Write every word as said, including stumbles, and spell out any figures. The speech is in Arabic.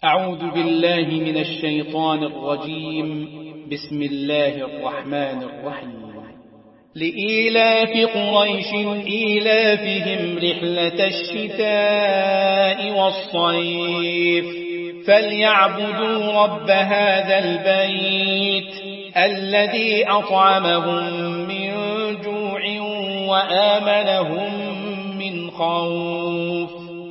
أعوذ بالله من الشيطان الرجيم. بسم الله الرحمن الرحيم. لإيلاف قريش إيلافهم رحلة الشتاء والصيف فليعبدوا رب هذا البيت الذي أطعمهم من جوع وآمنهم من خوف.